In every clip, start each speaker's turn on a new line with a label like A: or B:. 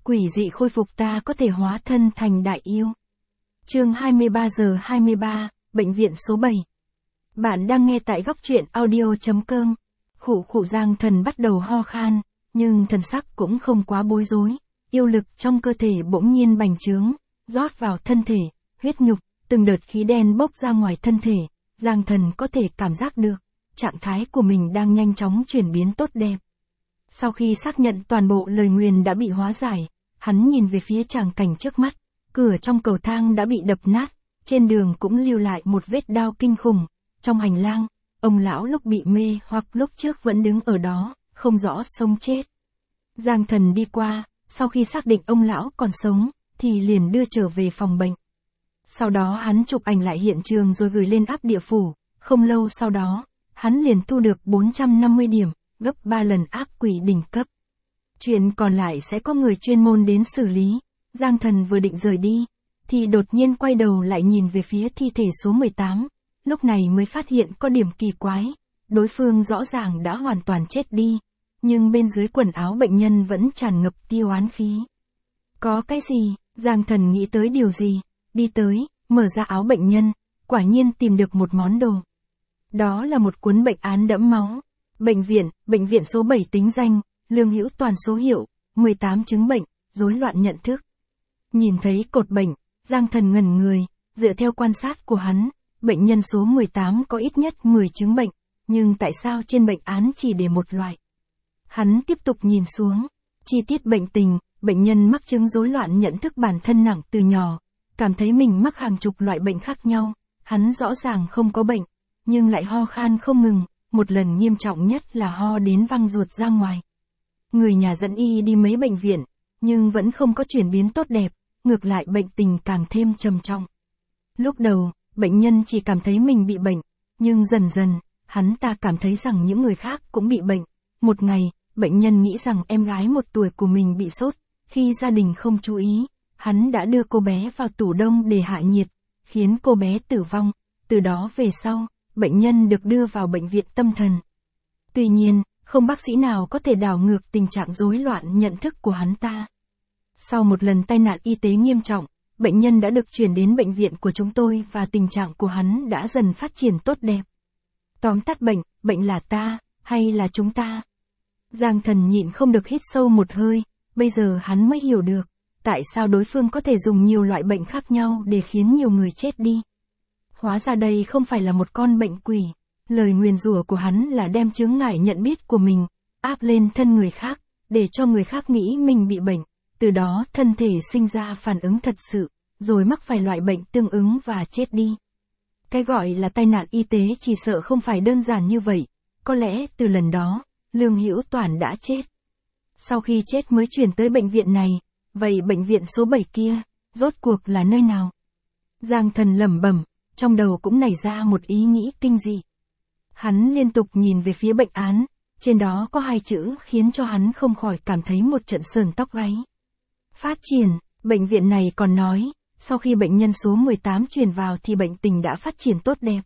A: Quỷ dị khôi phục ta có thể hóa thân thành đại yêu. Chương 23 giờ 23, Bệnh viện số 7. Bạn đang nghe tại góc truyện audio.com. Khụ Giang Thần bắt đầu ho khan, nhưng thần sắc cũng không quá bối rối. Yêu lực trong cơ thể bỗng nhiên bành trướng, rót vào thân thể, huyết nhục, từng đợt khí đen bốc ra ngoài thân thể. Giang Thần có thể cảm giác được, trạng thái của mình đang nhanh chóng chuyển biến tốt đẹp. Sau khi xác nhận toàn bộ lời nguyền đã bị hóa giải, hắn nhìn về phía tràng cảnh trước mắt, cửa trong cầu thang đã bị đập nát, trên đường cũng lưu lại một vết đao kinh khủng. Trong hành lang, ông lão lúc bị mê hoặc lúc trước vẫn đứng ở đó, không rõ sống chết. Giang Thần đi qua, sau khi xác định ông lão còn sống, thì liền đưa trở về phòng bệnh. Sau đó hắn chụp ảnh lại hiện trường rồi gửi lên app địa phủ, không lâu sau đó, hắn liền thu được 450 điểm, gấp 3 lần ác quỷ đỉnh cấp. Chuyện còn lại sẽ có người chuyên môn đến xử lý. Giang Thần vừa định rời đi, thì đột nhiên quay đầu lại nhìn về phía thi thể số 18, lúc này mới phát hiện có điểm kỳ quái, đối phương rõ ràng đã hoàn toàn chết đi, nhưng bên dưới quần áo bệnh nhân vẫn tràn ngập tia oán khí. Có cái gì? Giang Thần nghĩ tới điều gì, đi tới, mở ra áo bệnh nhân, quả nhiên tìm được một món đồ. Đó là một cuốn bệnh án đẫm máu. Bệnh viện số 7 tính danh, Lương Hữu Toàn số hiệu, 18 chứng bệnh, rối loạn nhận thức. Nhìn thấy cột bệnh, Giang Thần ngẩn người, dựa theo quan sát của hắn, bệnh nhân số 18 có ít nhất 10 chứng bệnh, nhưng tại sao trên bệnh án chỉ để một loại? Hắn tiếp tục nhìn xuống, chi tiết bệnh tình, bệnh nhân mắc chứng rối loạn nhận thức bản thân nặng từ nhỏ, cảm thấy mình mắc hàng chục loại bệnh khác nhau, hắn rõ ràng không có bệnh, nhưng lại ho khan không ngừng, một lần nghiêm trọng nhất là ho đến văng ruột ra ngoài. Người nhà dẫn y đi mấy bệnh viện, nhưng vẫn không có chuyển biến tốt đẹp, ngược lại bệnh tình càng thêm trầm trọng. Lúc đầu, bệnh nhân chỉ cảm thấy mình bị bệnh, nhưng dần dần, hắn ta cảm thấy rằng những người khác cũng bị bệnh. Một ngày, bệnh nhân nghĩ rằng em gái 1 tuổi của mình bị sốt, khi gia đình không chú ý, hắn đã đưa cô bé vào tủ đông để hạ nhiệt, khiến cô bé tử vong. Từ đó về sau, bệnh nhân được đưa vào bệnh viện tâm thần. Tuy nhiên, không bác sĩ nào có thể đảo ngược tình trạng rối loạn nhận thức của hắn ta. Sau một lần tai nạn y tế nghiêm trọng, bệnh nhân đã được chuyển đến bệnh viện của chúng tôi và tình trạng của hắn đã dần phát triển tốt đẹp. Tóm tắt bệnh là ta, hay là chúng ta? Giang Thần nhịn không được hít sâu một hơi, bây giờ hắn mới hiểu được, tại sao đối phương có thể dùng nhiều loại bệnh khác nhau để khiến nhiều người chết đi. Hóa ra đây không phải là một con bệnh quỷ. Lời nguyền rủa của hắn là đem chướng ngại nhận biết của mình, áp lên thân người khác, để cho người khác nghĩ mình bị bệnh, từ đó thân thể sinh ra phản ứng thật sự, rồi mắc phải loại bệnh tương ứng và chết đi. Cái gọi là tai nạn y tế chỉ sợ không phải đơn giản như vậy, có lẽ từ lần đó, Lương Hữu Toàn đã chết. Sau khi chết mới chuyển tới bệnh viện này, vậy bệnh viện số 7 kia, rốt cuộc là nơi nào? Giang Thần lẩm bẩm, trong đầu cũng nảy ra một ý nghĩ kinh dị. Hắn liên tục nhìn về phía bệnh án, trên đó có 2 chữ khiến cho hắn không khỏi cảm thấy một trận sờn tóc gáy. Phát triển, bệnh viện này còn nói, sau khi bệnh nhân số 18 chuyển vào thì bệnh tình đã phát triển tốt đẹp.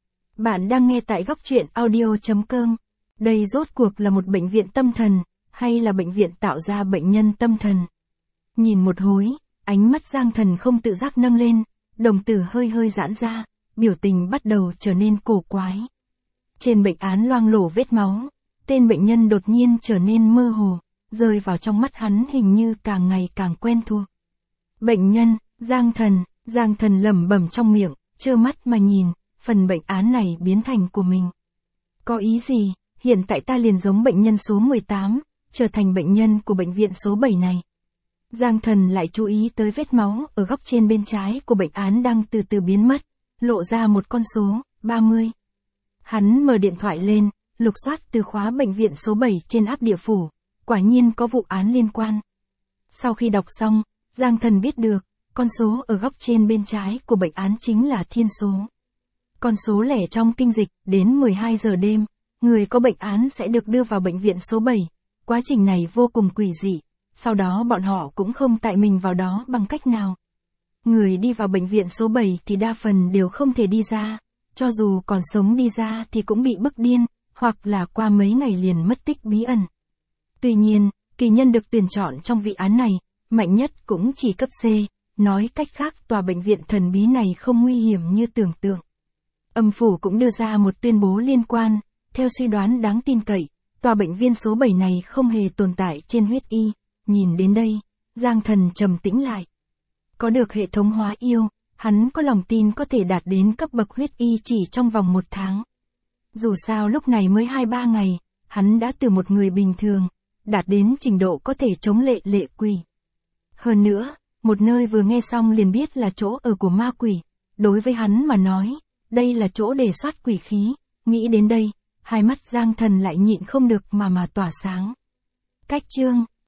A: Bạn đang nghe tại góc truyện audio.com. Đây rốt cuộc là một bệnh viện tâm thần, hay là bệnh viện tạo ra bệnh nhân tâm thần? Nhìn một hồi, ánh mắt Giang Thần không tự giác nâng lên, đồng tử hơi giãn ra, biểu tình bắt đầu trở nên cổ quái. Trên bệnh án loang lổ vết máu, tên bệnh nhân đột nhiên trở nên mơ hồ, rơi vào trong mắt hắn hình như càng ngày càng quen thuộc. Bệnh nhân, Giang Thần lẩm bẩm trong miệng, trơ mắt mà nhìn, phần bệnh án này biến thành của mình. Có ý gì, hiện tại ta liền giống bệnh nhân số 18, trở thành bệnh nhân của bệnh viện số 7 này. Giang Thần lại chú ý tới vết máu ở góc trên bên trái của bệnh án đang từ từ biến mất, lộ ra một con số, 30. Hắn mở điện thoại lên, lục soát từ khóa bệnh viện số 7 trên app địa phủ, quả nhiên có vụ án liên quan. Sau khi đọc xong, Giang Thần biết được, con số ở góc trên bên trái của bệnh án chính là thiên số. Con số lẻ trong kinh dịch, đến 12 giờ đêm, người có bệnh án sẽ được đưa vào bệnh viện số 7. Quá trình này vô cùng quỷ dị, sau đó bọn họ cũng không tại mình vào đó bằng cách nào. Người đi vào bệnh viện số 7 thì đa phần đều không thể đi ra, cho dù còn sống đi ra thì cũng bị bức điên, hoặc là qua mấy ngày liền mất tích bí ẩn. Tuy nhiên, kỳ nhân được tuyển chọn trong vụ án này, mạnh nhất cũng chỉ cấp C, nói cách khác tòa bệnh viện thần bí này không nguy hiểm như tưởng tượng. Âm phủ cũng đưa ra một tuyên bố liên quan, theo suy đoán đáng tin cậy, tòa bệnh viện số 7 này không hề tồn tại trên huyết y. Nhìn đến đây, Giang Thần trầm tĩnh lại. Có được hệ thống hóa yêu, hắn có lòng tin có thể đạt đến cấp bậc huyết y chỉ trong vòng 1 tháng. Dù sao lúc này mới 2-3 ngày, hắn đã từ một người bình thường, đạt đến trình độ có thể chống lệ quỷ. Hơn nữa, một nơi vừa nghe xong liền biết là chỗ ở của ma quỷ. Đối với hắn mà nói, đây là chỗ để soát quỷ khí. Nghĩ đến đây, hai mắt Giang Thần lại nhịn không được mà tỏa sáng. Cách chương